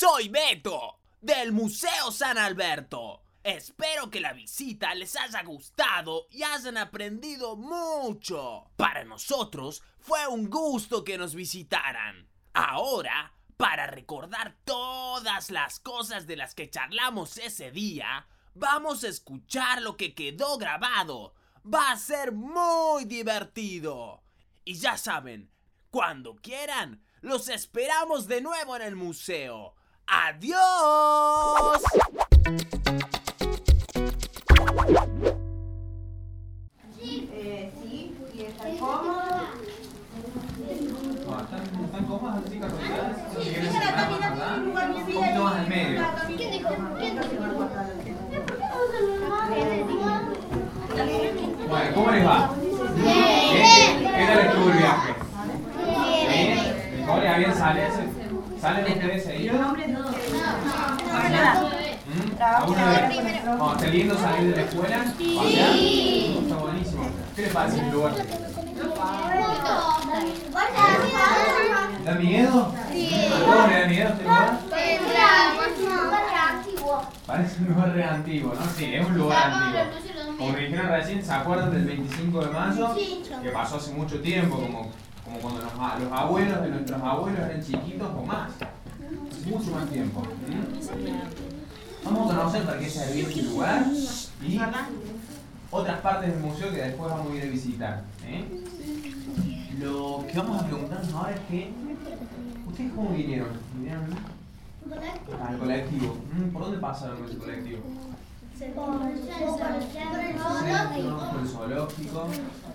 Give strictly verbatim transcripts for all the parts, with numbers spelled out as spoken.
Soy Beto, del Museo San Alberto. Espero que la visita les haya gustado y hayan aprendido mucho. Para nosotros fue un gusto que nos visitaran. Ahora, para recordar todas las cosas de las que charlamos ese día, vamos a escuchar lo que quedó grabado. Va a ser muy divertido. Y ya saben, cuando quieran, los esperamos de nuevo en el museo. ¡Adiós! Sí, eh, sí, y están cómodos. No, ¿están, están cómodas las chicas rodeadas? Sí, déjala caminar en un lugar Un poquito más al medio. ¿Quién dijo? ¿Quién dijo? Bueno, ¿cómo les va? Bien. ¿Qué tal estuvo el viaje? Bien. ¿Victoria bien sale? ¿Salen ustedes seguidos? ¿Alguna vez? ¿Cómo está lindo salir de la escuela? ¿Pasear? Está buenísimo. ¿Qué les parece el lugar? ¿Da miedo? ¿A todos les da miedo este lugar? Parece un lugar re antiguo, ¿no? Sí, es un lugar antiguo. Como dijeron recién, ¿se acuerdan del veinticinco de mayo? Que pasó hace mucho tiempo, como, como cuando los, los abuelos de nuestros abuelos eran chiquitos o más. Hace mucho más tiempo. ¿Mm? Vamos a conocer para qué servía este lugar y otras partes del museo que después vamos a ir a visitar. ¿eh? Lo que vamos a preguntarnos ahora es que, ¿ustedes cómo vinieron? ¿Vinieron al colectivo? ¿Por dónde pasaron con ese colectivo? Por el Centro, por el zoológico.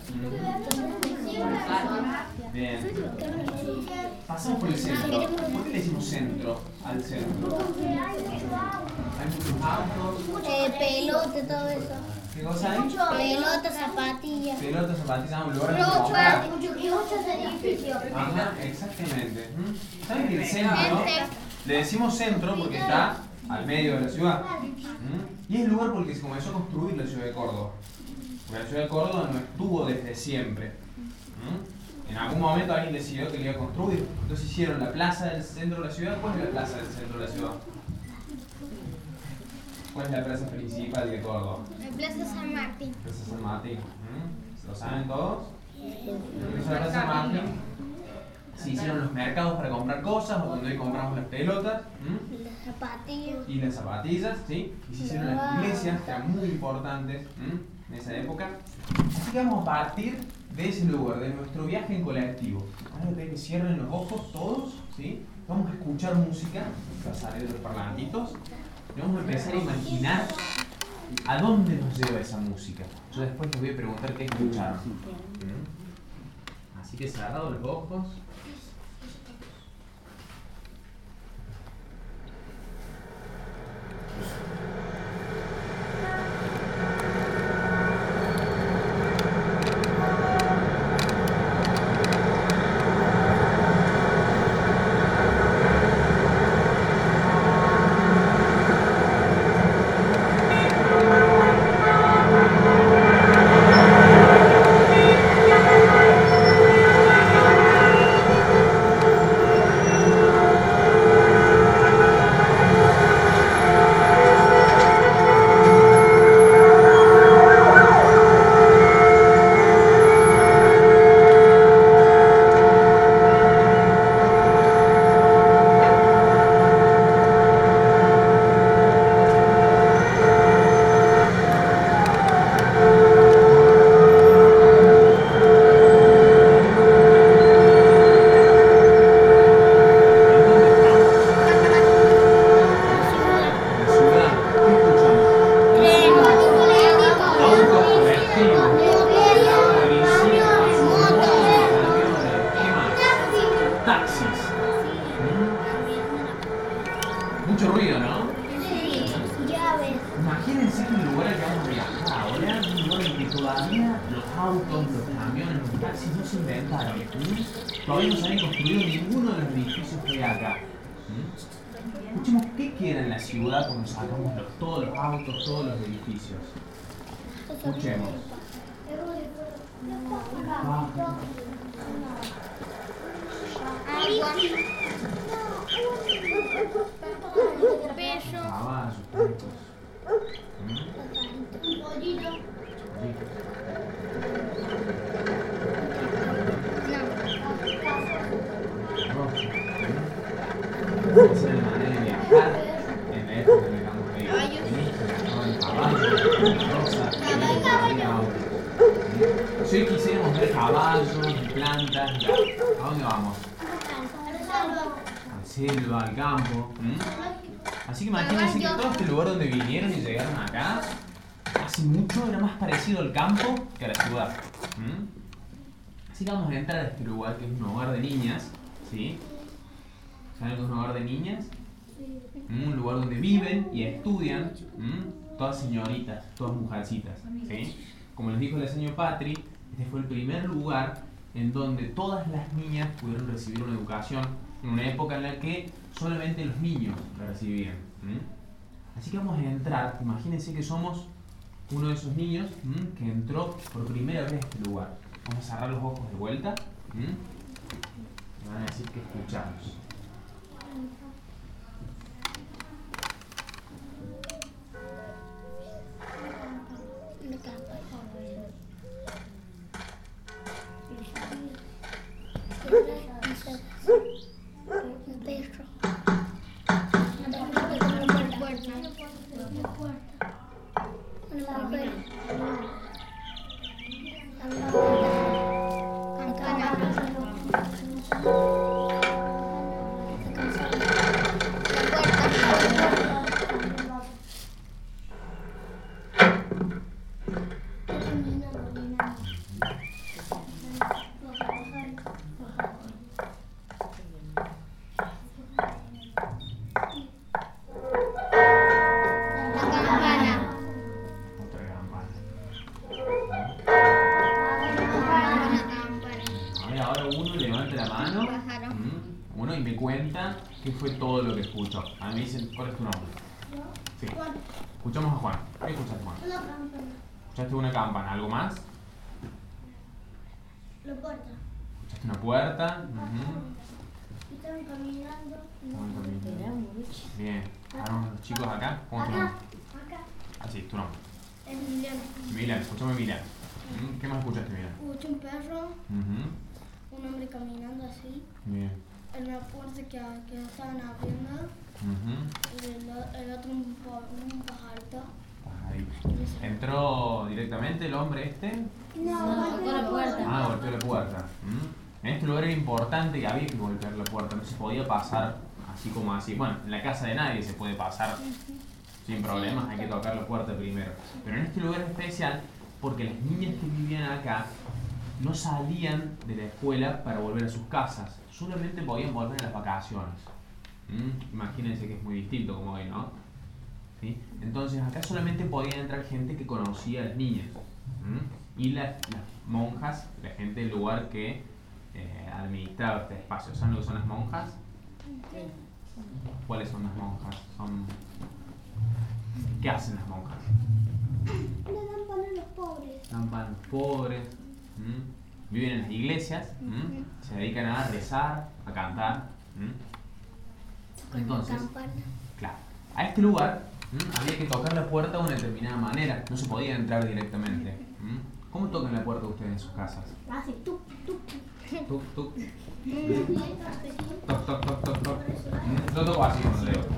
Bien. Pasamos por el centro. ¿Por qué le decimos centro al centro? Hay muchos autos. Eh, pelota, todo eso. ¿Qué cosa hay? Pelota, zapatillas. Pelotas, zapatillas, un lugar de Muchos, comprar. muchos edificios. Ajá, exactamente. ¿Saben que el centro? Le decimos centro porque está al medio de la ciudad. Y es el lugar por el que se comenzó a construir la ciudad de Córdoba. Porque la ciudad de Córdoba no estuvo desde siempre. En algún momento alguien decidió que le iba a construir. Entonces hicieron la plaza del centro de la ciudad. ¿Cuál es la plaza del centro de la ciudad? ¿Cuál es la plaza principal de Córdoba? La Plaza San Martín. Plaza San Martín. ¿Lo saben todos? ¿Qué es la Plaza San Martín? Se hicieron los mercados para comprar cosas, o donde hoy compramos las pelotas. ¿Mm? Las zapatillas. Y las zapatillas, ¿sí? Y se hicieron las iglesias, que eran muy importantes ¿Mm? en esa época. Así que vamos a partir de ese lugar, de nuestro viaje en colectivo. Van a tener que cierren los ojos todos, ¿sí? Vamos a escuchar música, va a salir de los parlantitos. Y vamos a empezar a imaginar a dónde nos lleva esa música. Yo después les voy a preguntar qué escucharon. ¿Mm? Así que cerrados los ojos. Mucho ruido, ¿no? Sí, llaves. Imagínense que el lugar al que vamos a viajar ahora es un lugar en que todavía los autos, los camiones, los taxis no se inventaron. ¿Mm? Todavía no se habían construido ninguno de los edificios que hay acá. ¿Mm? Escuchemos qué queda en la ciudad cuando sacamos los- todos los autos, todos los edificios. Escuchemos. Ah, Agua. esa era la manera de viajar en la época en la que estamos ahí. Si hoy quisiéramos ver caballos, plantas, ¿a dónde vamos? Al selva, al campo. ¿Mm? Así que imagínense que todo este lugar donde vinieron y llegaron acá, hace mucho era más parecido al campo que a la ciudad. ¿Mm? Así que vamos a entrar a este lugar que es un hogar de niñas. ¿Sí? ¿Saben que es un hogar de niñas? ¿Mm? Un lugar donde viven y estudian. ¿Mm? Todas señoritas, todas mujercitas. ¿Sí? Como les dijo la señora Patri, este fue el primer lugar en donde todas las niñas pudieron recibir una educación en una época en la que solamente los niños la recibían. ¿Mm? Así que vamos a entrar, imagínense que somos uno de esos niños ¿m? que entró por primera vez a este lugar. Vamos a cerrar los ojos de vuelta. ¿M? Me van a decir que escuchamos. ¿Qué fue todo lo que escuchó? A mí me dicen, ¿cuál es tu nombre? Sí. Escuchamos a Juan. ¿Qué escuchaste, Juan? Una campana. ¿Escuchaste una campana? ¿Algo más? La puerta. ¿Escuchaste una puerta? Y estaban caminando. Estaban caminando. Bien. ¿Ahora los chicos acá? ¿Cómo es tu nombre? Acá. Así, tu nombre. Emiliano. Emiliano, escuchame Emiliano. ¿Qué más escuchaste, Emiliano? Escuché un perro, Uh-huh. un hombre caminando así. Bien. En la puerta que, que estaban abriendo. Uh-huh. Y el, el otro un, un pajarito. Pajarito. ¿Entró directamente el hombre este? No, golpeó la puerta. Ah, golpeó la puerta. ¿Mm? En este lugar era importante que había que golpear la puerta, no se podía pasar así como así. Bueno, en la casa de nadie se puede pasar sin problemas, hay que tocar la puerta primero. Pero en este lugar es especial porque las niñas que vivían acá no salían de la escuela para volver a sus casas, solamente podían volver en las vacaciones. ¿Mm? Imagínense que es muy distinto como hoy, ¿no? ¿Sí? Entonces acá solamente podía entrar gente que conocía a las niñas. ¿Mm? Y las, las monjas, la gente del lugar que eh, administraba este espacio. ¿Saben lo que son las monjas? ¿Cuáles son las monjas? Son... ¿Qué hacen las monjas? Le dan pan a los pobres. Dan pan a los pobres. ¿Mm? Viven en las iglesias. ¿Mm? Se dedican a rezar, a cantar. ¿Mm? Entonces, claro, a este lugar ¿Mm? había que tocar la puerta de una determinada manera. No se podía entrar directamente. ¿Mm? ¿Cómo tocan la puerta ustedes en sus casas? Así, tú, tú. Tuk, tuk. Toc, toc, toc, toc, toc. ¿Mm? Yo toco así cuando leo.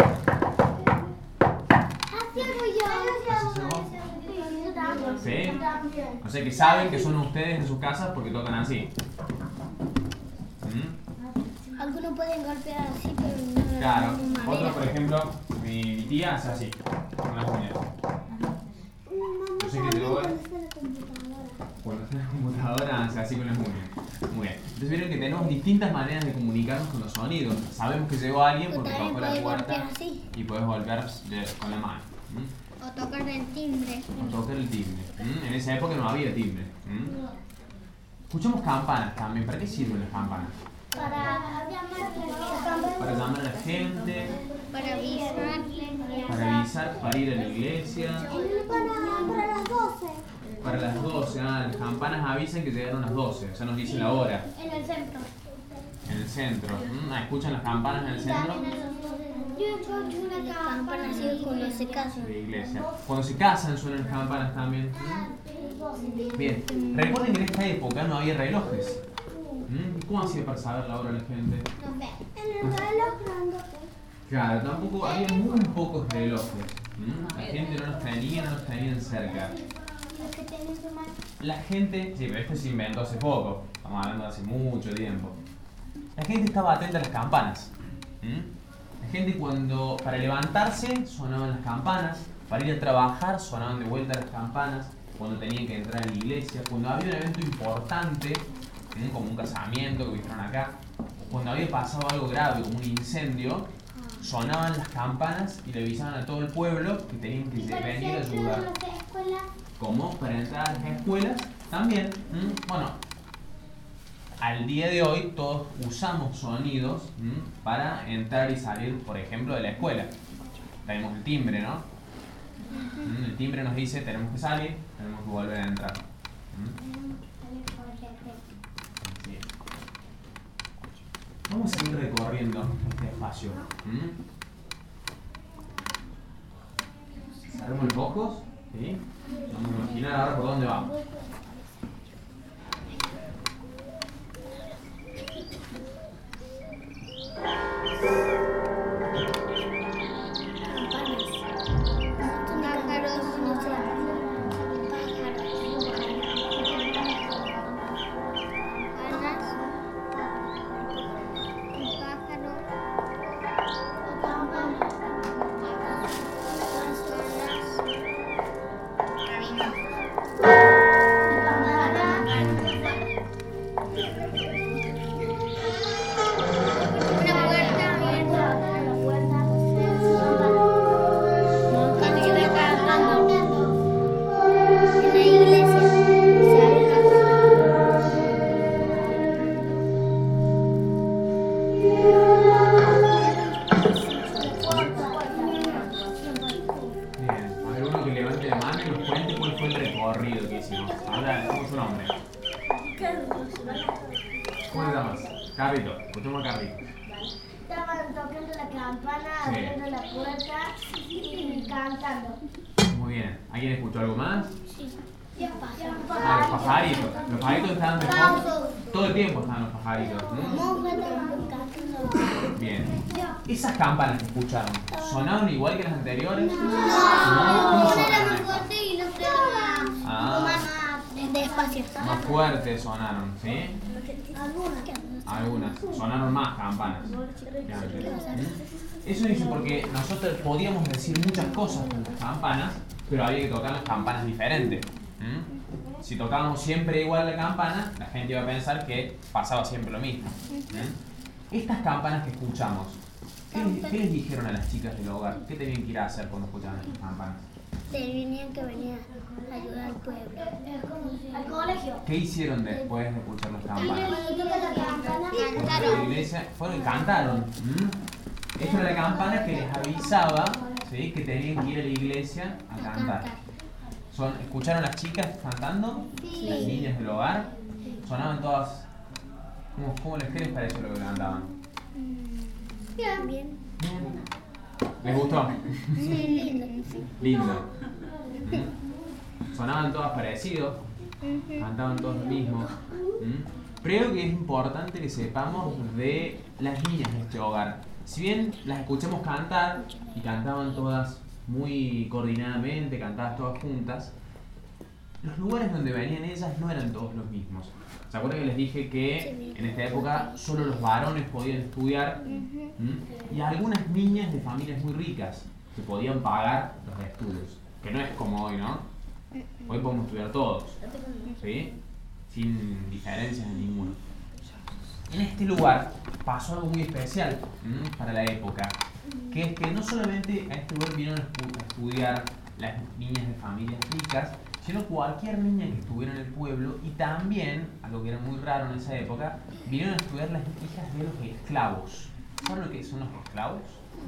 Así hago yo. ¿Sí? O sea que saben que son ustedes en sus casas porque tocan así. ¿Mm? Algunos pueden golpear así, pero no de Claro. la misma Otro, manera. por ejemplo, mi, mi tía hace así, con las uñas. Yo sé que yo cuando está en la computadora hace así con las uñas. Muy bien. Entonces vieron que tenemos distintas maneras de comunicarnos con los sonidos. Sabemos que llegó alguien porque También tocó la puedes puerta golpear así. y puedes golpear de- con la mano. ¿Mm? O tocar el timbre. O tocar el timbre. ¿Mm? En esa época no había timbre. ¿Mm? Escuchamos campanas también. ¿Para qué sirven las campanas? Para Para llamar a la gente, Para avisar. para avisar, para ir a la iglesia. Para las doce. Para las doce, ah, las campanas avisan que llegaron las doce, o sea, nos dice la hora. En el centro. En el centro. ¿Mm? Ah, ¿escuchan las campanas en el centro? Yo escucho una campana así cuando se casan. De la iglesia. Cuando se casan suenan las campanas también. ¿Mm? Bien, recuerden que en esta época no había relojes. ¿Mm? ¿Cómo hacía para saber la hora la gente? En el reloj grandote. Claro, tampoco había muy pocos relojes. ¿Mm? La gente no los tenía, no los tenían cerca. La gente, sí, pero este se inventó hace poco, estamos hablando de hace mucho tiempo. La gente estaba atenta a las campanas. ¿Mm? La gente cuando, para levantarse sonaban las campanas, para ir a trabajar sonaban de vuelta las campanas, cuando tenían que entrar a la iglesia, cuando había un evento importante, ¿Mm? como un casamiento que vieron acá, cuando había pasado algo grave como un incendio, sonaban las campanas y le avisaban a todo el pueblo que tenían que venir a ayudar. ¿Cómo? Para entrar a las escuelas también. ¿Mm? Bueno, al día de hoy todos usamos sonidos ¿m? para entrar y salir, por ejemplo, de la escuela. Tenemos el timbre, ¿no? ¿Mm? El timbre nos dice tenemos que salir, tenemos que volver a entrar. ¿Mm? Sí. Vamos a seguir recorriendo este espacio. ¿Mm? ¿Cerramos los ojos? ¿Sí? Vamos a imaginar ahora por dónde vamos. ¿Esas campanas que escucharon sonaban igual que las anteriores? No, no, era más fuerte y los otros ah, más despacio. Más fuerte sonaron, ¿sí? Algunas. Sonaron más campanas. Eso dice porque nosotros podíamos decir muchas cosas con las campanas, pero había que tocar las campanas diferentes. ¿Mm? Si tocábamos siempre igual la campana, la gente iba a pensar que pasaba siempre lo mismo. ¿Mm? Estas campanas que escuchamos, ¿Qué, ¿Qué les dijeron a las chicas del hogar? ¿Qué tenían que ir a hacer cuando escuchaban estas campanas? Tenían que venir a ayudar al pueblo. Al colegio. ¿Qué hicieron después de escuchar las campanas? Cantaron. La iglesia, fueron y cantaron. ¿Mm? Esta era la campana que les avisaba, ¿sí? que tenían que ir a la iglesia a cantar. Son, ¿Escucharon las chicas cantando? Sí. Las niñas del hogar. Sonaban todas. ¿Cómo, cómo les, ¿Qué les pareció lo que cantaban? Bien. Bien. ¿Les gustó? Sí, lindo. Lindo. ¿Mm? Sonaban todas parecidos, cantaban todos lo mismo. ¿Mm? Creo que es importante que sepamos de las niñas de este hogar. Si bien las escuchamos cantar y cantaban todas muy coordinadamente, cantadas todas juntas, los lugares donde venían ellas no eran todos los mismos. ¿Se acuerdan que les dije que en esta época solo los varones podían estudiar? ¿Mm? Y algunas niñas de familias muy ricas que podían pagar los estudios, que no es como hoy, ¿no? Hoy podemos estudiar todos, ¿sí? Sin diferencias en ninguno. En este lugar pasó algo muy especial ¿m? para la época, que es que no solamente a este lugar vinieron a estudiar las niñas de familias ricas, sino cualquier niña que estuviera en el pueblo, y también, algo que era muy raro en esa época, vinieron a estudiar las hijas de los esclavos. ¿Saben lo que son los esclavos?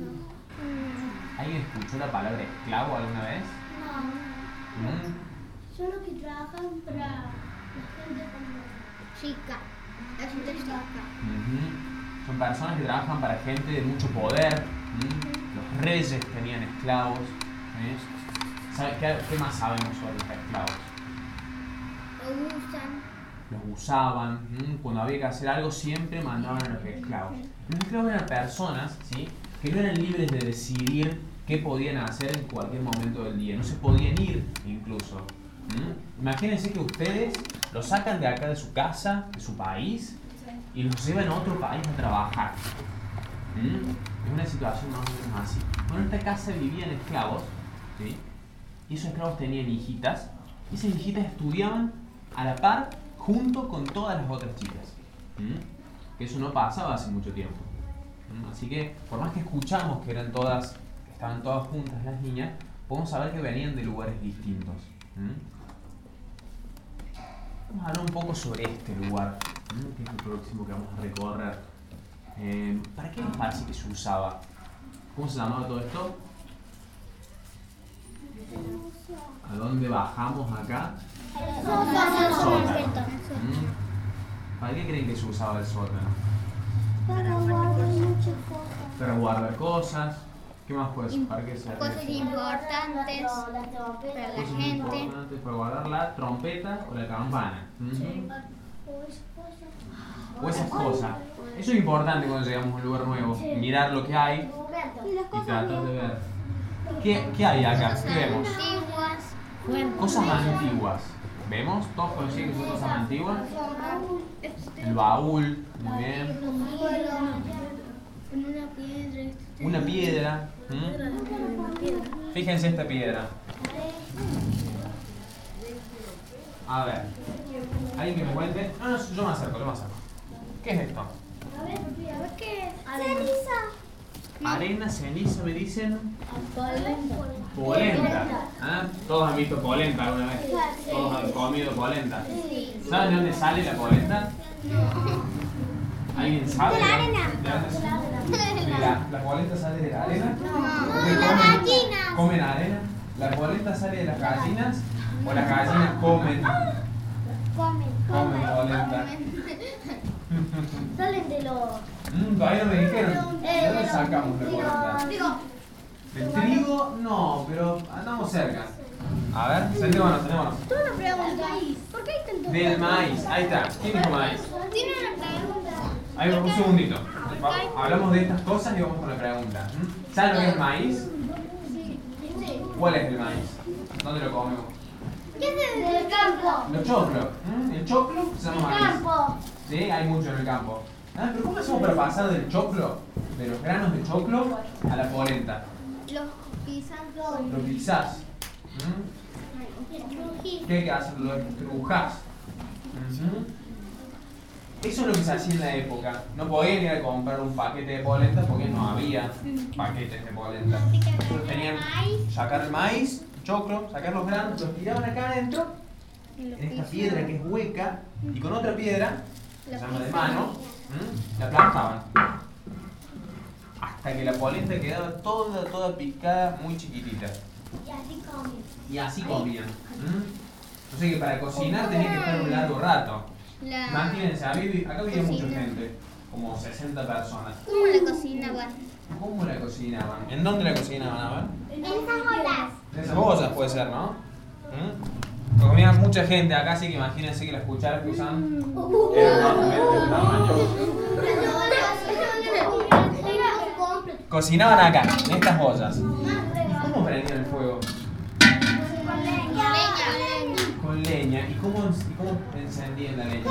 ¿Alguien escuchó la palabra esclavo alguna vez? No. ¿Mm? Son los que trabajan para la gente como chica. La gente rica. Uh-huh. Son personas que trabajan para gente de mucho poder. ¿Mm? Los reyes tenían esclavos. ¿Eh? ¿Qué, ¿Qué más sabemos sobre los esclavos? Los usan. Los usaban. ¿Mm? Cuando había que hacer algo siempre mandaban a los esclavos. Los esclavos eran personas, ¿sí? que no eran libres de decidir qué podían hacer en cualquier momento del día. No se podían ir incluso. ¿Mm? Imagínense que ustedes los sacan de acá de su casa, de su país, y los llevan a otro país a trabajar. ¿Mm? Es una situación más o menos así. Bueno, en esta casa vivían esclavos, ¿sí? Y esos esclavos tenían hijitas, y esas hijitas estudiaban a la par junto con todas las otras chicas. ¿Mm? Que eso no pasaba hace mucho tiempo. ¿Mm? Así que, por más que escuchamos que eran todas, que estaban todas juntas las niñas, podemos saber que venían de lugares distintos. ¿Mm? Vamos a hablar un poco sobre este lugar, ¿Mm? que es el próximo que vamos a recorrer. Eh, ¿Para qué les parece que se usaba? ¿Cómo se llamaba todo esto? ¿A dónde bajamos acá? Sótano. ¿Mm? ¿Para qué creen que se usaba el sótano? Para guardar muchas cosas. Para guardar cosas. ¿Qué más puede ser? ¿Para qué se hace? Cosas importantes para la Cosas gente. importantes para guardar la trompeta o la campana. ¿Mm? Sí. O esas cosas. Eso es importante cuando llegamos a un lugar nuevo. Mirar lo que hay Y las y cosas tratar de ver. ¿Qué, qué hay acá? ¿Qué vemos? antiguas. Cosas antiguas. ¿Vemos? ¿Todos conocen que son cosas antiguas? El baúl, muy bien. Una piedra. Una piedra. ¿Mm? Fíjense esta piedra. A ver. ¿Alguien que me cuente? No, no, yo me acerco, yo me acerco. ¿Qué es esto? A ver, a ver qué es. Ceniza. Arena, ceniza, me dicen. Polenta. Polenta. ¿Ah? Todos han visto polenta alguna vez. Todos han comido polenta. ¿Saben de dónde sale la polenta? ¿Alguien sabe? De la arena. ¿De dónde sale? ¿De la, ¿La polenta sale de la arena? No, ¿Ustedes de las comen- gallinas. ¿Comen arena? ¿La polenta sale de las gallinas? ¿O las gallinas comen? Comen. Comen polenta. Salen de los. Mm, todavía no me dijeron. ¿De dónde sacamos la polenta? Digo, ¿Del trigo? No, pero andamos cerca. A ver, sentémonos, sentémonos. tú una pregunta. ¿Por qué hay tanto? Del maíz, ahí está. ¿Quién dijo maíz? Tiene una pregunta. Ahí va, un segundito. Va- Hablamos de estas cosas y vamos con la pregunta. ¿Mm? ¿Saben lo que es el maíz? ¿Cuál es el maíz? ¿Dónde lo comemos? ¿Qué es del campo? Los choclos. ¿Mm? El choclo se llama maíz. Campo. Sí, hay mucho en el campo. Ah, pero ¿cómo hacemos para pasar del choclo, de los granos de choclo, a la polenta? Los pisan. Lo pisás. ¿Mm? ¿Qué hay que hacer? Lo estrujás. Ujú. Eso es lo que se hacía en la época. No podían ir a comprar un paquete de polenta porque no había paquetes de polenta. Entonces tenían que sacar el maíz, el choclo, sacar los granos, los tiraban acá adentro, en esta piedra que es hueca, y con otra piedra, que se llama de mano, ¿m? la aplastaban. Hasta que la polenta quedaba toda, toda picada, muy chiquitita. Y así comen. Y así comían. ¿M? O sea que para cocinar tenía que estar un largo rato. La... Imagínense, acá vivía mucha Cocina. gente, como sesenta personas. ¿Cómo la cocinaban? ¿Cómo la cocinaban? ¿En dónde la cocinaban? A ver. En esas olas. En esas ollas puede ser, ¿no? ¿Mm? Lo comía mucha gente acá, así que imagínense que las cucharas que usaban eran más o menos de tamaño. Cocinaban acá, en estas ollas. ¿Cómo prendían el fuego? Con leña. ¿Y cómo, y cómo encendían la leña?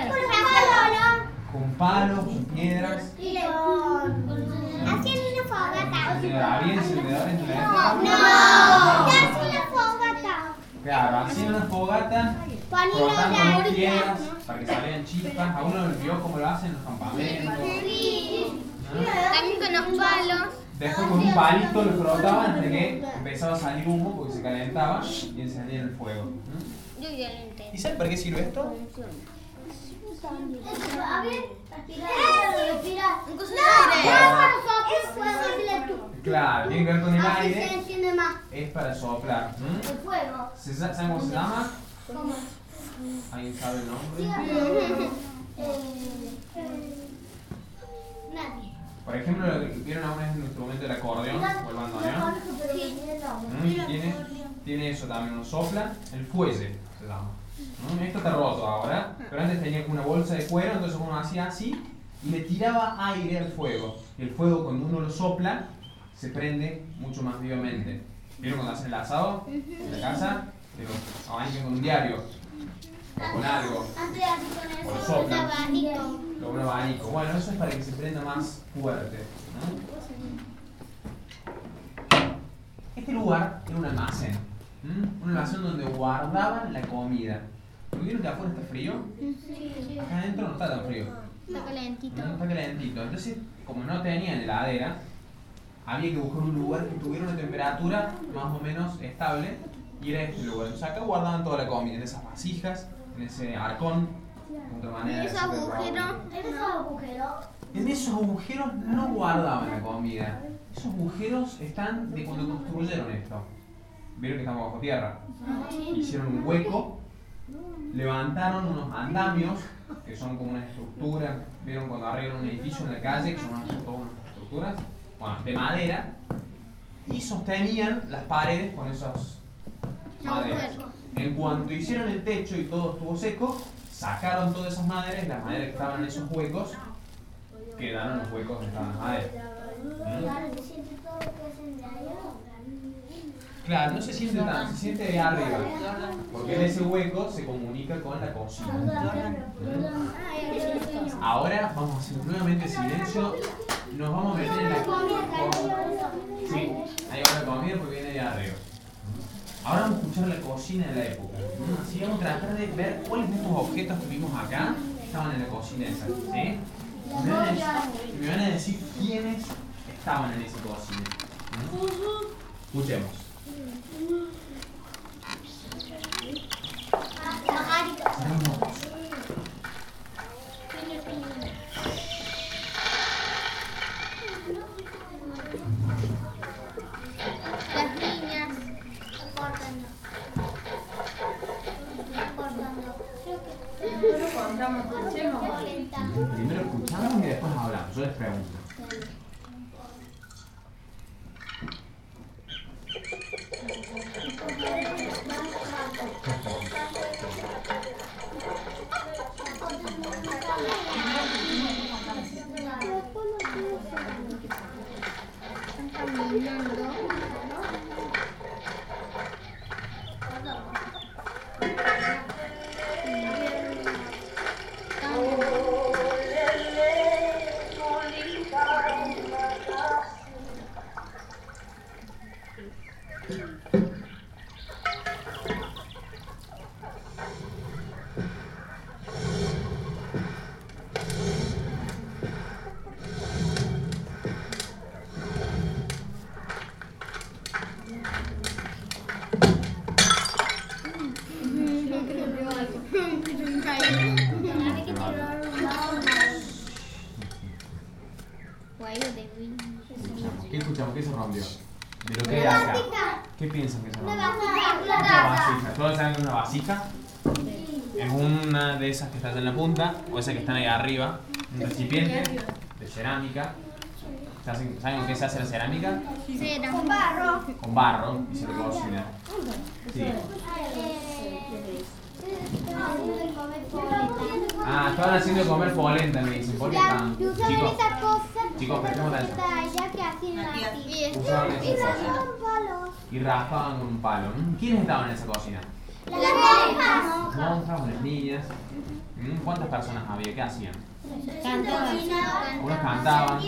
Con palos, con piedras. Hacían una fogata. ¿Había encendedores en la época? No, hacían una fogata. Claro, hacían una fogata frotando con piedras para que salieran chispas. ¿A uno vio cómo lo hacen en los campamentos? También con los palos. Después con un palito lo frotaban hasta que empezaba a salir humo porque se calentaba y encendían el fuego. ¿Mm? Yo ya lo entendí. ¿Y saben para qué sirve esto? A ver, respira. Un coso de aire. Claro, tiene que ver con el Así se aire. enciende más. Es para soplar. ¿Mm? El fuego. ¿Se sa- ¿Saben cómo se llama? ¿Cómo? ¿Alguien sabe el nombre? Nadie. Por ejemplo, lo que vieron alguna vez en el instrumento del acordeón o el bandoneón. ¿Mm? Tiene, tiene eso también, uno sopla, el fuelle se llama. ¿Mm? Esto está roto ahora, pero antes tenía como una bolsa de cuero, entonces uno hacía así y le tiraba aire al fuego. Y el fuego, cuando uno lo sopla, se prende mucho más vivamente. ¿Vieron cuando hacen el asado en la casa? Pero abanicen con un diario o con algo. Antes así con O lo eso, soplan. un abanico. Con un abanico. Bueno, eso es para que se prenda más fuerte, ¿no? Este lugar era un almacén. ¿Mm? Un almacén donde guardaban la comida. ¿Vieron que afuera está frío? Sí. Acá adentro no está tan frío. Está calentito. No está calentito. Entonces, como no tenían heladera, había que buscar un lugar que tuviera una temperatura más o menos estable. Y era este lugar. Entonces acá guardaban toda la comida, en esas vasijas, en ese arcón. De otra manera, ¿Y esos ese agujeros? ¿Esos agujeros? En esos agujeros no guardaban la comida. Esos agujeros están de cuando construyeron esto. Vieron que estamos bajo tierra. Hicieron un hueco, levantaron unos andamios, que son como una estructura. Vieron cuando arreglan un edificio en la calle, que son unas, todas unas estructuras, bueno, de madera, y sostenían las paredes con esos maderas. En cuanto hicieron el techo y todo estuvo seco, sacaron todas esas maderas, las maderas que estaban en esos huecos, quedaron los huecos que estaban en las maderas. Claro, no se siente tanto, se siente de arriba, porque en ese hueco se comunica con la cocina. Ahora vamos a hacer nuevamente silencio, nos vamos a meter en la cocina. Sí, ahí va la comida porque viene de arriba. Ahora vamos a escuchar la cocina de la época. Así vamos a tratar de ver cuáles de estos objetos que vimos acá estaban en la cocina esa, ¿sí? Me van a decir, me van a decir quiénes estaban en esa cocina. Escuchemos. Las niñas. Primero escuchamos y después hablamos. Yo les pregunto. Están caminando. ¿Qué escuchamos? ¿Qué se rompió? De lo que hay acá. ¿Qué piensan que se rompió? Una Una vasija. ¿Todos saben que es una vasija? Es una de esas que está en la punta, o esa que están ahí arriba. Un recipiente de cerámica. ¿Saben con qué se hace la cerámica? Cera. Con barro. Con barro y se lo cocina. Sí. Ah, estaban haciendo de comer polenta, me dicen. ¿Por qué estaban? Chicos, chicos, prestemos atención. Usaban esa cocina y raspaban con un palo. ¿Quiénes estaban en esa cocina? Las monjas. Las monjas o las niñas. ¿Cuántas personas había? ¿Qué hacían? Cantaban. Unos cantaban.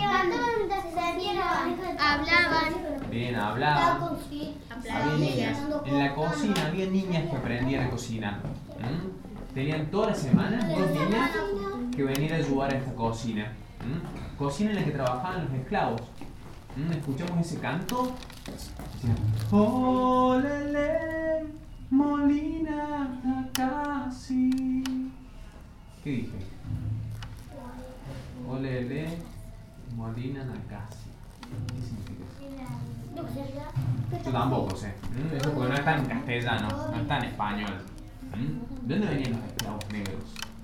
Hablaban. Bien, hablaban. Había niñas. En la cocina había niñas que aprendían a cocinar. ¿Mm? Tenían toda la semana dos niñas que venían a ayudar a esta cocina. ¿Mm? Cocina en la que trabajaban los esclavos. ¿Mm? Escuchamos ese canto. Decían, olele, molina, casi. ¿Qué dije? Olele, molina, casi. ¿Qué significa eso? Yo tampoco sé. ¿Mm? Eso porque no está en castellano, no está en español. ¿Mm? ¿De dónde venían los esclavos negros?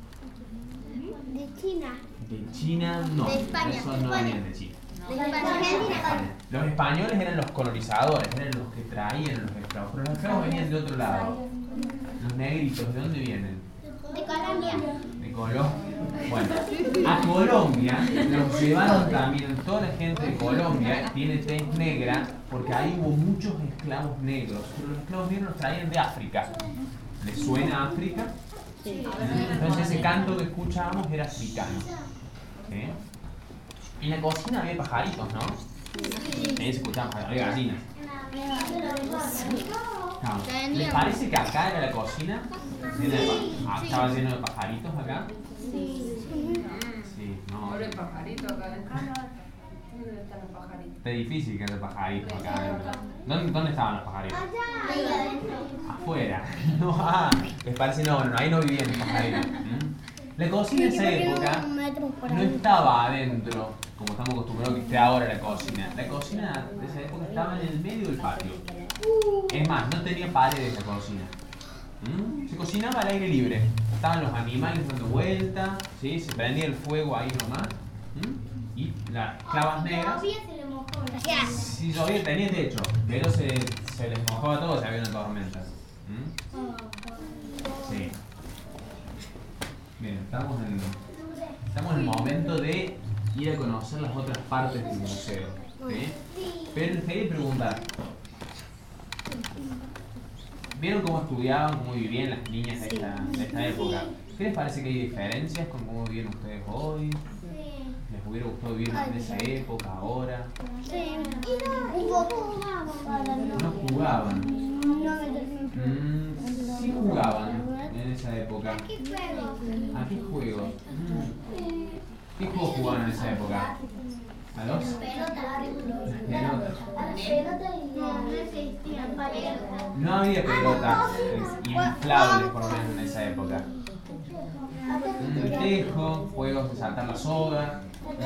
De China. De China no. De España. Esos no venían de China. De España. Los españoles eran los colonizadores, eran los que traían los esclavos, pero los esclavos venían de otro lado. Los negritos, ¿de dónde vienen? De Colombia. De Colombia. Bueno, a Colombia los llevaron también, toda la gente de Colombia tiene tez negra porque ahí hubo muchos esclavos negros. Pero los esclavos negros los traían de África. ¿Les suena África? Sí. Entonces ese canto que escuchábamos era africano. ¿Sí? En la cocina había pajaritos, ¿no? Sí. Ahí se escuchaban, había gallinas. No. ¿Les parece que acá era la cocina? Ah, ¿estaba lleno de pajaritos acá? Sí. Sí, no. Pobre pajarito acá adentro. ¿Dónde están los pajaritos? Está difícil que haya pajaritos acá adentro. ¿Dónde, ¿Dónde estaban los pajaritos? Afuera. No, ah, les parece, no, no, ahí no vivían los pajaritos. ¿Mm? La cocina en esa época no estaba adentro, como estamos acostumbrados que esté ahora la cocina. La cocina de esa época estaba en el medio del patio. Es más, no tenía paredes la cocina. ¿Mm? Se cocinaba al aire libre. Estaban los animales dando vuelta, ¿sí? Se prendía el fuego ahí nomás. ¿Mm? Y las clavas negras. Si llovía tenía techo, pero se, se les mojaba todo si había una tormenta. ¿Mm? Sí. Bien, estamos en, estamos en el momento de ir a conocer las otras partes del museo. ¿Sí? Pero les quería preguntar. ¿Vieron cómo estudiaban, cómo vivían las niñas de esta, de esta época? ¿Qué les parece que hay diferencias con cómo viven ustedes hoy? ¿Les hubiera gustado vivir en esa época, ahora? Sí. Un poco. ¿No jugaban? Mm, sí jugaban en esa época. ¿A qué juego? Mm. ¿Qué juego jugaban en esa época? ¿A los? Pelotas. No había pelotas inflables por lo menos en esa época. Un tejo, juegos de saltar la soga,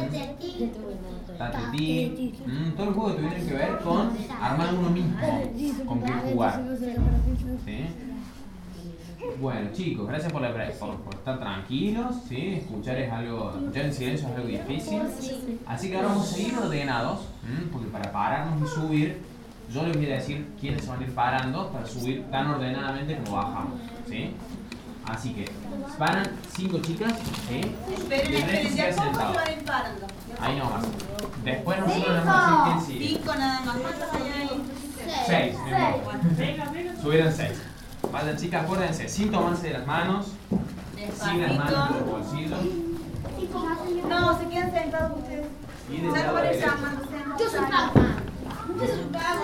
tatetí, mm, todos los juegos que tuvieron que ver con armar uno mismo, con qué jugar. ¿Sí? Bueno, chicos, gracias por, la, por, por estar tranquilos, ¿sí? Escuchar es algo, escuchar en silencio es algo difícil. Así que ahora vamos a seguir ordenados, ¿m? Porque para pararnos y subir, yo les voy a decir quiénes se van a ir parando para subir tan ordenadamente como bajamos, ¿sí? Así que paran cinco chicas, ¿sí? Esperen, esperen, ya cómo se van a ir parando. Ahí nomás. Después nosotros les vamos a decir quién sigue. Cinco nada más. ¿Cuántos hay ahí? Seis. Seis. Subieron seis. Vale, chicas, acuérdense, sin tomarse de las manos, sin las manos en los bolsillos. No, se quedan sentados ustedes. Y de lado a derecho. Yo soy Papa. Yo soy Papa.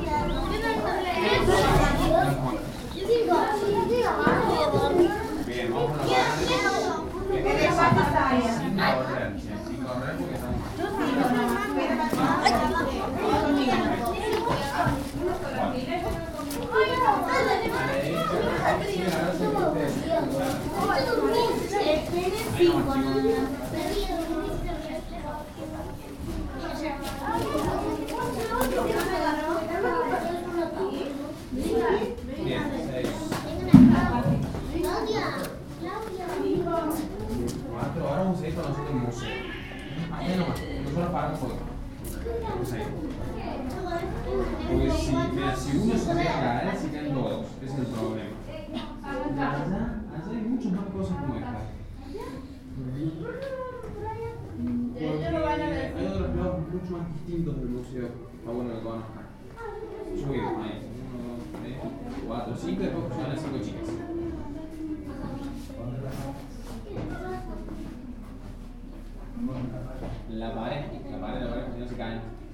Bien, vamos a los balones. Sin correr, sin correr porque estamos... Ahora vamos a ir con nosotros al museo. Ahí nomás, nosotros paramos por acá. Vamos a ir. Porque si, mira, si uno se queda a caer, se quedan todos. Ese es el problema. Allá, allá hay muchas más cosas como esta. Porque hay otros lados mucho más distintos del museo. Está bueno que conozcan. Subimos ahí. Uno, dos, tres, cuatro, cinco. Y después son las cinco chicas. La pared, la pared, la pared, si no se caen.